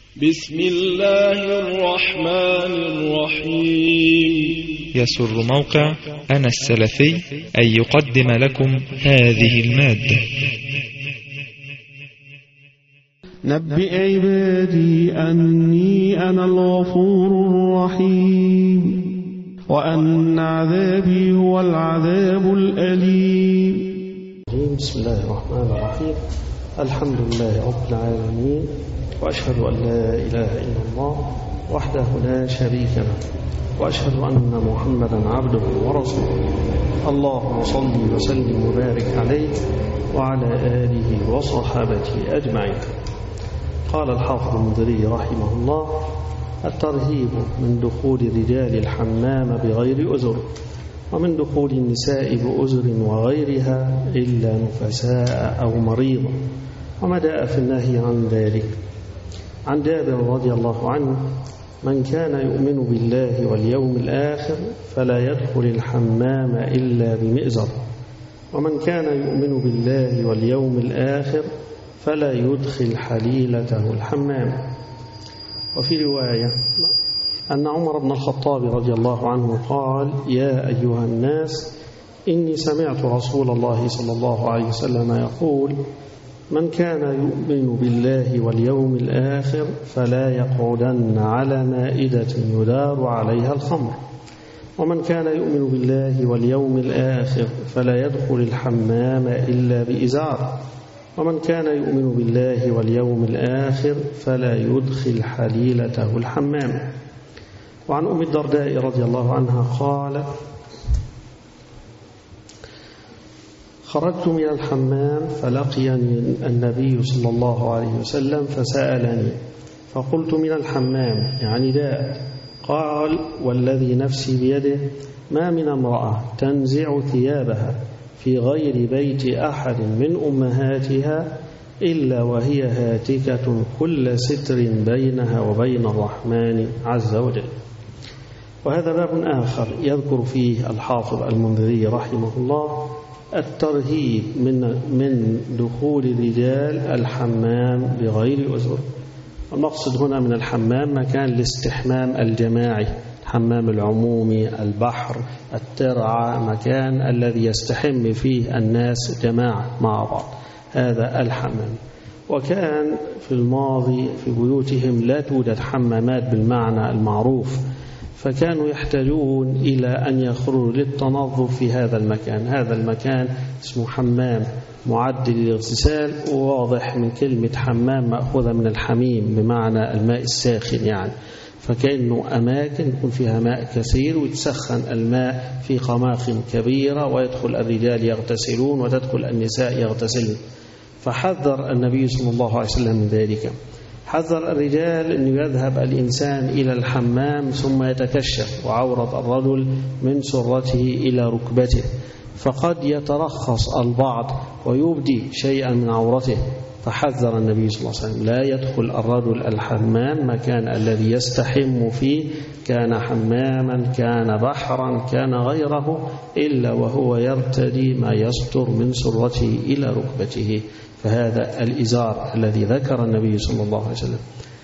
بسم الله الرحمن الرحيم. يسر موقع أنا السلفي أن يقدم لكم هذه المادة. نبئ عبادي أني أنا الغفور الرحيم وأن عذابي هو العذاب الأليم. بسم الله الرحمن الرحيم. الحمد لله رب العالمين، وأشهد أن لا إله إلا الله وحده لا شريك له، وأشهد أن محمدا عبده ورسوله. اللهم صل وسلم وبارك عليه وعلى آله وصحابته أجمعين. قال الحافظ المنذري رحمه الله: الترهيب من دخول رجال الحمام بغير أذر، ومن دخول النساء بأذر وغيرها إلا نفساء أو مريضا، وما جاء في النهي عن ذلك. عن جابر رضي الله عنه: من كان يؤمن بالله واليوم الآخر فلا يدخل الحمام إلا بمئزر، ومن كان يؤمن بالله واليوم الآخر فلا يدخل حليلته الحمام. وفي رواية أن عمر بن الخطاب رضي الله عنه قال: يا أيها الناس، إني سمعت رسول الله صلى الله عليه وسلم يقول: من كان يؤمن بالله واليوم الآخر فلا يقعدن على مائدة يدار عليها الخمر، ومن كان يؤمن بالله واليوم الآخر فلا يدخل الحمام إلا بإزار، ومن كان يؤمن بالله واليوم الآخر فلا يدخل حليلته الحمام. وعن أم الدرداء رضي الله عنها قال: خرجت من الحمام فلقيني النبي صلى الله عليه وسلم فسألني، فقلت: من الحمام يعني داء؟ قال: والذي نفسي بيده ما من امرأة تنزع ثيابها في غير بيت أحد من أمهاتها إلا وهي هاتكة كل ستر بينها وبين الرحمن عز وجل. وهذا باب آخر يذكر فيه الحافظ المنذري رحمه الله الترهيب من دخول رجال الحمام بغير أذر. المقصد هنا من الحمام مكان الاستحمام الجماعي، الحمام العمومي، البحر، الترعة، مكان الذي يستحم فيه الناس جماعة مع بعض، هذا الحمام. وكان في الماضي في بيوتهم لا توجد حمامات بالمعنى المعروف، فكانوا يحتاجون إلى أن يخرجوا للتنظف في هذا المكان. هذا المكان اسمه حمام معد للاغتسال، وواضح من كلمة حمام مأخوذة من الحميم بمعنى الماء الساخن يعني، فكأنه أماكن يكون فيها ماء كثير ويتسخن الماء في قماخ كبيرة، ويدخل الرجال يغتسلون وتدخل النساء يغتسلن. فحذر النبي صلى الله عليه وسلم من ذلك، حذر الرجال أن يذهب الإنسان إلى الحمام ثم يتكشف وعورة الرجل من سرته إلى ركبته، فقد يترخص البعض ويبدي شيئا من عورته. فحذر النبي صلى الله عليه وسلم: لا يدخل الرجل الحمام، مكان الذي يستحم فيه، كان حماما كان بحرا كان غيره، إلا وهو يرتدي ما يستر من سرته إلى ركبته، فهذا الإزار الذي ذكر النبي صلى الله عليه وسلم.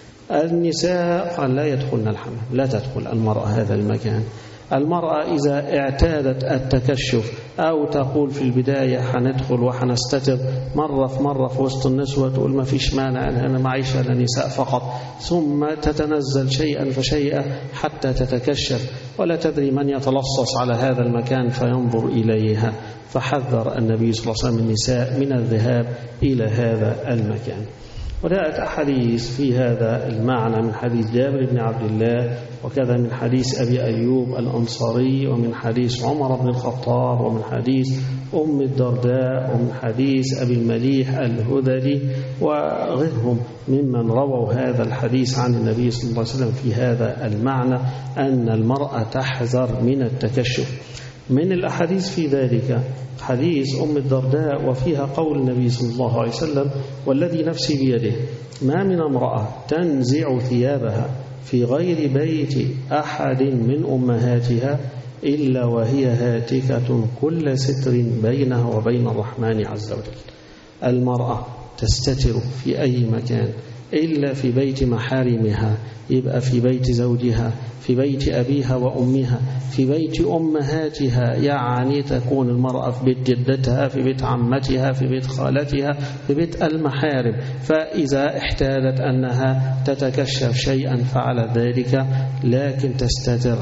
النساء قال: لا يدخلن الحمام، لا تدخل المرأة هذا المكان. المرأة إذا اعتادت التكشف أو تقول في البداية حندخل وحنستتر مرة في وسط النسوة، تقول ما فيش مانع أنا معيشة لنساء فقط، ثم تتنزل شيئا فشيئا حتى تتكشف، ولا تدري من يتلصص على هذا المكان فينظر إليها. فحذر النبي صلى الله عليه وسلم النساء من الذهاب إلى هذا المكان. وجاءت أحاديث في هذا المعنى من حديث جابر بن عبد الله، وكذا من حديث أبي أيوب الأنصاري، ومن حديث عمر بن الخطاب، ومن حديث أم الدرداء، ومن حديث أبي المليح الهذلي، وغيرهم ممن رووا هذا الحديث عن النبي صلى الله عليه وسلم في هذا المعنى، أن المرأة تحذر من التكشف. من الأحاديث في ذلك حديث أم الدرداء، وفيها قول النبي صلى الله عليه وسلم: والذي نفسي بيده ما من امرأة تنزع ثيابها في غير بيت أحد من أمهاتها إلا وهي هاتكة كل ستر بينها وبين الرحمن عز وجل. المرأة تستتر في أي مكان إلا في بيت محارمها، يبقى في بيت زوجها، في بيت أبيها وأمها، في بيت أمهاتها، يعني تكون المرأة في بيت جدتها، في بيت عمتها، في بيت خالتها، في بيت المحارم. فإذا احتاجت أنها تتكشف شيئا فعل ذلك، لكن تستتر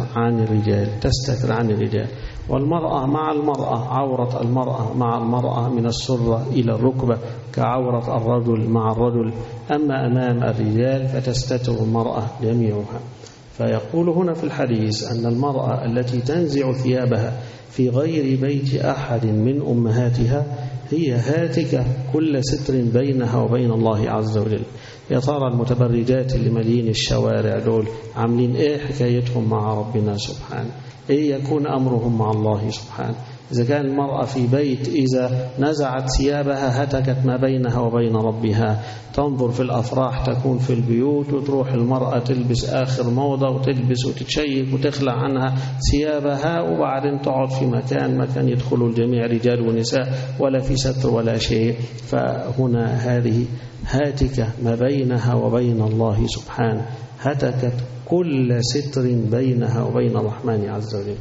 عن الرجال. والمرأة مع المرأة، عورة المرأة مع المرأة من السرة إلى الركبة كعورة الرجل مع الرجل. أما أمام الرجال فتستتر المرأة جميعها. فيقول هنا في الحديث أن المرأة التي تنزع ثيابها في غير بيت أحد من أمهاتها هي هاتكة كل ستر بينها وبين الله عز وجل. يا ترى المتبرجات اللي مالين الشوارع دول عاملين إيه حكايتهم مع ربنا سبحانه؟ إيه يكون أمرهم مع الله سبحانه؟ إذا كان المرأة في بيت إذا نزعت ثيابها هتكت ما بينها وبين ربها. تنظر في الأفراح تكون في البيوت، وتروح المرأة تلبس آخر موضة وتلبس وتتشيك وتخلع عنها ثيابها، وبعدين تقعد في مكان يدخل الجميع رجال ونساء ولا في ستر ولا شيء. فهنا هذه هاتكة ما بينها وبين الله سبحانه، هتكت كل ستر بينها وبين الرحمن عز وجل.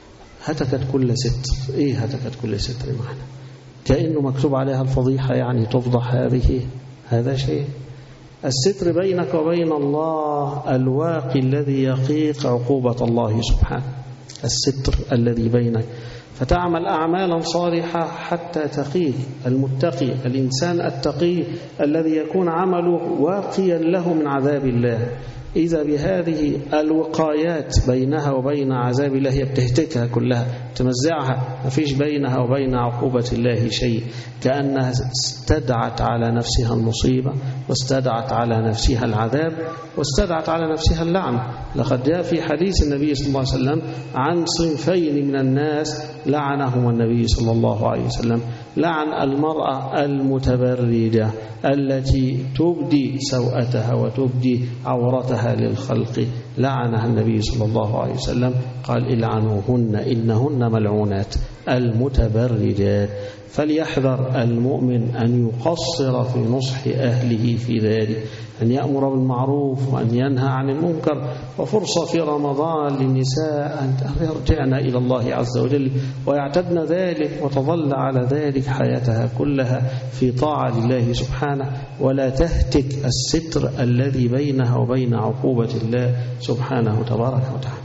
هتكت كل ستر. إيه هتكت كل ستر معنا؟ كأنه مكتوب عليها الفضيحة، يعني تفضح هذا شيء. الستر بينك وبين الله الواقي الذي يقيك عقوبة الله سبحانه، الستر الذي بينك. فتعمل أعمالا صالحة حتى تقيه. المتقي، الإنسان التقي الذي يكون عمله واقيا له من عذاب الله، إذا بهذه الوقايات بينها وبين عذاب الله هي بتهتكها كلها، تمزعها، ما فيش بينها وبين عقوبة الله شيء. كأنها استدعت على نفسها المصيبة، واستدعت على نفسها العذاب، واستدعت على نفسها اللعنة. لقد جاء في حديث النبي صلى الله عليه وسلم عن صنفين من الناس لعنهم النبي صلى الله عليه وسلم. لعن المرأة المتبرجة التي تبدي سوءتها وتبدي عورتها للخلق، لعنها النبي صلى الله عليه وسلم، قال العنوهن إنهن ملعونات المتبرجات. فليحذر المؤمن أن يقصر في نصح أهله في ذلك، أن يأمر بالمعروف وأن ينهى عن المنكر. وفرصة في رمضان للنساء أن يرجعن إلى الله عز وجل ويعتدن ذلك وتظل على ذلك حياتها كلها في طاعة لله سبحانه، ولا تهتك الستر الذي بينها وبين عقوبة الله سبحانه تبارك وتعالى.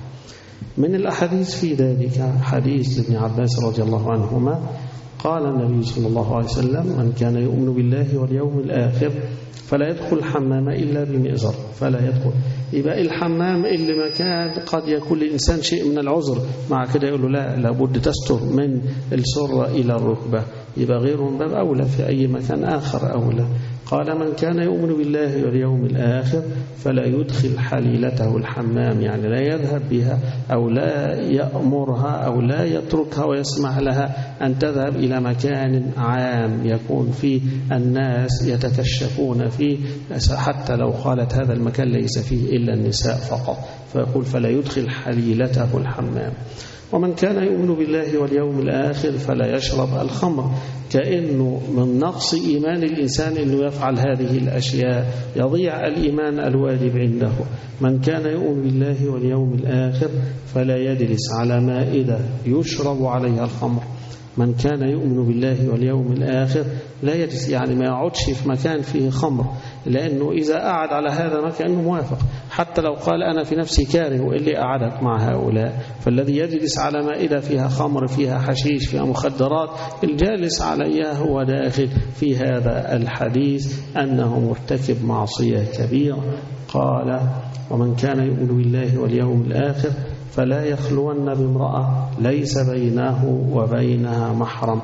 من الأحاديث في ذلك حديث ابن عباس رضي الله عنهما قال النبي صلى الله عليه وسلم: من كان يؤمن بالله واليوم الآخر فلا يدخل الحمام إلا بمئزر. فلا يدخل، يبقى الحمام اللي مكان قد يكون للإنسان شيء من العذر، مع كده يقول له لا، لابد تستر من السرة إلى الركبة، يبقى غيره من باب أولى في أي مكان آخر أولى. قال: من كان يؤمن بالله واليوم الآخر فلا يدخل حليلته الحمام، يعني لا يذهب بها أو لا يأمرها أو لا يتركها ويسمح لها أن تذهب إلى مكان عام يكون فيه الناس يتكشفون فيه، حتى لو قالت هذا المكان ليس فيه إلا النساء فقط. فيقول: فلا يدخل حليلته الحمام. ومن كان يؤمن بالله واليوم الآخر فلا يشرب الخمر، كأنه من نقص إيمان الإنسان أنه يفعل هذه الأشياء، يضيع الإيمان الواجب عنده. من كان يؤمن بالله واليوم الآخر فلا يجلس على مائدة يشرب عليها الخمر. من كان يؤمن بالله واليوم الآخر لا يجلس، يعني ما يقعدش في مكان فيه خمر، لأنه إذا قعد على هذا المكان أنه موافق، حتى لو قال أنا في نفسي كاره وإلي قعدت مع هؤلاء. فالذي يجلس على مائدة فيها خمر، فيها حشيش، فيها مخدرات، الجالس عليها هو داخل في هذا الحديث أنه مرتكب معصية كبيرة. قال: ومن كان يؤمن بالله واليوم الآخر فلا يخلون بامرأة ليس بينه وبينها محرم.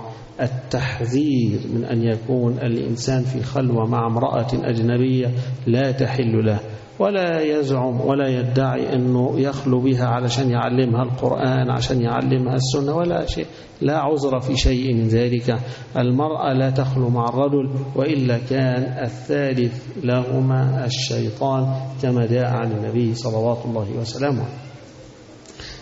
التحذير من أن يكون الإنسان في خلوة مع امرأة أجنبية لا تحل له، ولا يزعم ولا يدعي أنه يخلو بها علشان يعلمها القرآن، عشان يعلمها السنة، ولا شيء، لا عذر في شيء من ذلك. المرأة لا تخلو مع الرجل، وإلا كان الثالث لهما الشيطان، كما جاء عن النبي صلوات الله وسلامه.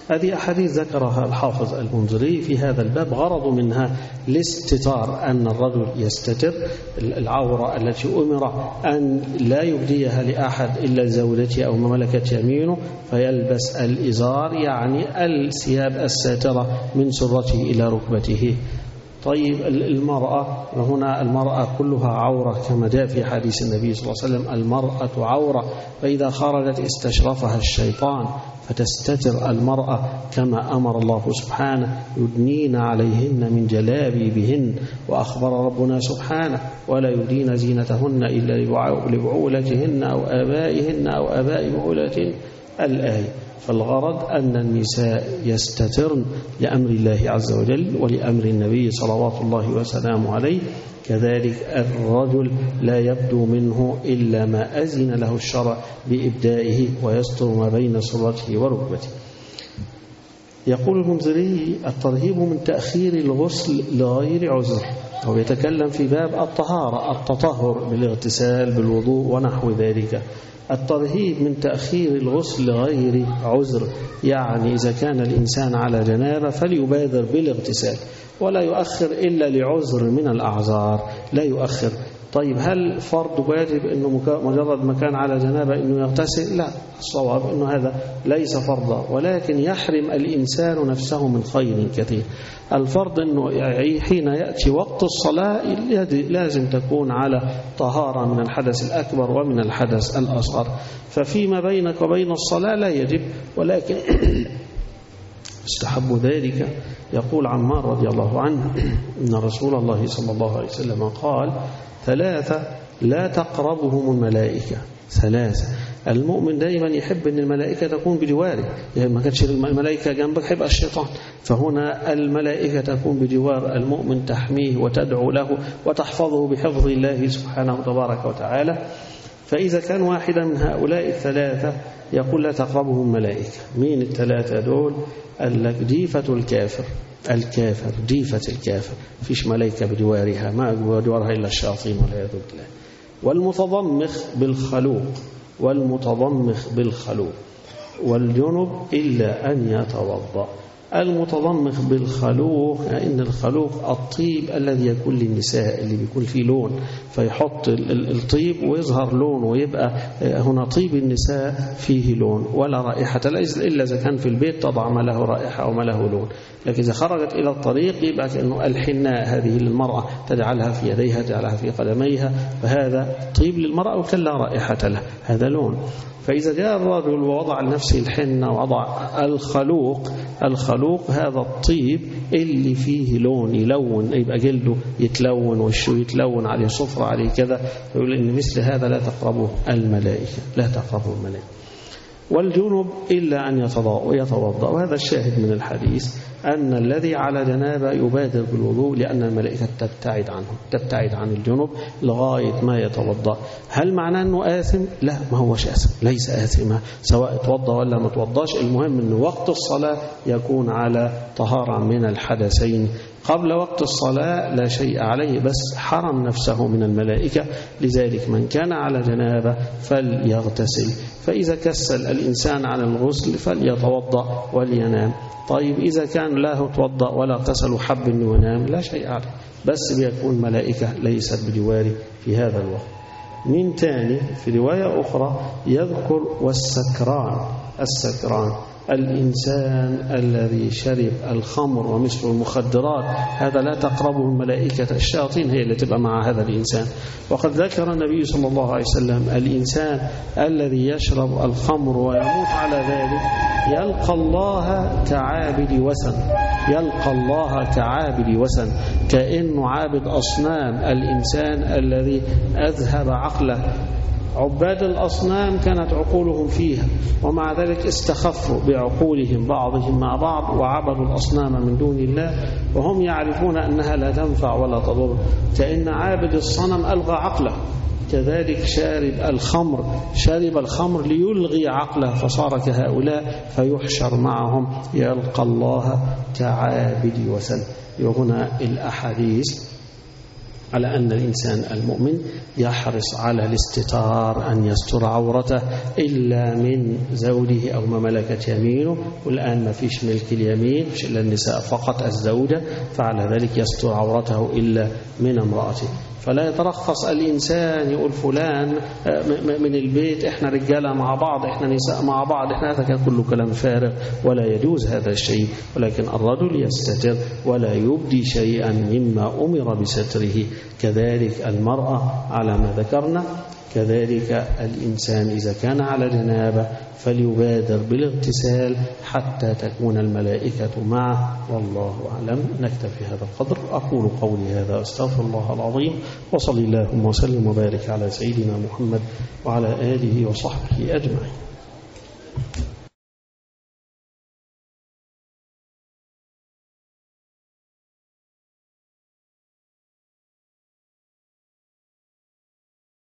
هذه أحاديث ذكرها الحافظ المنذري في هذا الباب، غرض منها الاستتار، أن الرجل يستتر العورة التي أمر أن لا يبديها لأحد إلا زوجته أو ملكت يمينه، فيلبس الإزار يعني الثياب الساترة من سرته إلى ركبته. طيب المرأة، هنا المرأة كلها عورة كما جاء في حديث النبي صلى الله عليه وسلم: المرأة عورة، فإذا خرجت استشرفها الشيطان، فتستتر المرأة كما أمر الله سبحانه: يدنين عليهن من جلابيبهن. وأخبر ربنا سبحانه: ولا يبدين زينتهن إلا لبعولتهن أو آبائهن أو آباء بعولتهن، الآية. فالغرض أن النساء يستترن لأمر الله عز وجل ولأمر النبي صلوات الله وسلامه عليه. كذلك الرجل لا يبدو منه إلا ما أذن له الشرع بإبدائه، ويستر ما بين سرته وركبته. يقول المنذري: الترهيب من تأخير الغسل لغير عذر. هو يتكلم في باب الطهارة، التطهر بالاغتسال بالوضوء ونحو ذلك. الترهيب من تأخير الغسل لغير عذر، يعني إذا كان الإنسان على جنابة فليبادر بالاغتسال ولا يؤخر إلا لعذر من الأعذار، لا يؤخر. طيب هل فرض واجب أنه مجرد ما كان على جنابة أنه يغتسل؟ لا، الصواب أنه هذا ليس فرضا، ولكن يحرم الإنسان نفسه من خير كثير. الفرض أنه حين يأتي وقت الصلاة لازم تكون على طهارة من الحدث الأكبر ومن الحدث الأصغر، ففيما بينك وبين الصلاة لا يجب، ولكن استحب ذلك. يقول عمار رضي الله عنه: إن رسول الله صلى الله عليه وسلم قال: 3 لا تقربهم الملائكة. 3 المؤمن دائما يحب أن الملائكة تكون بجواره، يعني ما كانتش الملائكة جنبك يبقى الشيطان، فهنا الملائكة تكون بجوار المؤمن تحميه وتدعو له وتحفظه بحفظ الله سبحانه تبارك وتعالى. فإذا كان واحدا من هؤلاء 3 يقول لا تقربهم الملائكة. مين 3 دول؟ قال لك: جيفة الكافر، الكافر جيفة الكافر، فيش ملائكة بجوارها، ما بجوارها إلا الشياطين والعياذ بالله. والمتضمخ بالخلوق، والمتضمخ بالخلوق، والجنب إلا أن يتوضأ. المتضمخ بالخلوق، إن الخلوق الطيب الذي يكون للنساء اللي بيكون فيه لون، فيحط الطيب ويظهر لون، ويبقى هنا طيب النساء فيه لون ولا رائحة إلا إذا كان في البيت تضع ما له رائحة أو ما له لون، لكن إذا خرجت إلى الطريق يبقى كأنه الحناء هذه للمرأة تجعلها في يديها، تجعلها في قدميها، فهذا طيب للمرأة وكان لا رائحة له، هذا لون. فإذا جاء الرجل ووضع لنفسه الحنة ووضع الخلوق هذا الطيب اللي فيه لون يلون، يبقى جلده يتلون وشه يتلون، عليه صفرة عليه كذا، فيقول إن مثل هذا لا تقربه الملائكة، لا تقربه الملائكة. والجنب إلا أن يتوضأ. وهذا الشاهد من الحديث أن الذي على جنابة يبادر بالوضوء، لأن الملائكة تبتعد عنه، تبتعد عن الجنب لغاية ما يتوضأ. هل معناه أنه آثم؟ لا، ما هوش آثم، ليس آثما سواء توضأ ولا ما توضأش. المهم أن وقت الصلاة يكون على طهارة من الحدثين. قبل وقت الصلاة لا شيء عليه، بس حرم نفسه من الملائكة. لذلك من كان على جنابة فليغتسل، فإذا كسل الإنسان عن الغسل فليتوضأ ولينام. طيب إذا كان لا توضأ ولا اغتسل وحب أنه ينام لا شيء عليه، بس بيكون ملائكة ليست بجواره في هذا الوقت. من تاني في رواية أخرى يذكر والسكران. السكران الإنسان الذي شرب الخمر ومثل المخدرات، هذا لا تقربه الملائكة، الشياطين هي اللي تبقى مع هذا الإنسان. وقد ذكر النبي صلى الله عليه وسلم الإنسان الذي يشرب الخمر ويموت على ذلك يلقى الله كعابد وثن، يلقى الله كعابد وثن، كأنه عابد أصنام. الإنسان الذي أذهب عقله، عباد الأصنام كانت عقولهم فيها، ومع ذلك استخفوا بعقولهم بعضهم مع بعض وعبدوا الأصنام من دون الله وهم يعرفون أنها لا تنفع ولا تضر، كأن عابد الصنم ألغى عقله. كذلك شارب الخمر ليلغي عقله فصار كهؤلاء، فيحشر معهم يلقى الله كعابد وثن. وهنا الأحاديث على أن الإنسان المؤمن يحرص على الاستتار، أن يستر عورته إلا من زوجه أو ما ملكت يمينه. والآن ما فيش ملك اليمين، مش إلا النساء فقط الزوجة، فعلى ذلك يستر عورته إلا من امرأته. فلا يترخص الإنسان يقول فلان من البيت إحنا رجالة مع بعض، إحنا نساء مع بعض، هذا كان كله كلام فارغ ولا يجوز هذا الشيء. ولكن الرجل يستتر ولا يبدي شيئا مما أمر بستره. كذلك المرأة على ما ذكرنا. كذلك الإنسان إذا كان على جنابة فليبادر بالاغتسال حتى تكون الملائكة معه. والله أعلم. نكتفي هذا القدر. أقول قولي هذا أستغفر الله العظيم، وصلى اللهم وسلم وبارك على سيدنا محمد وعلى آله وصحبه أجمعين.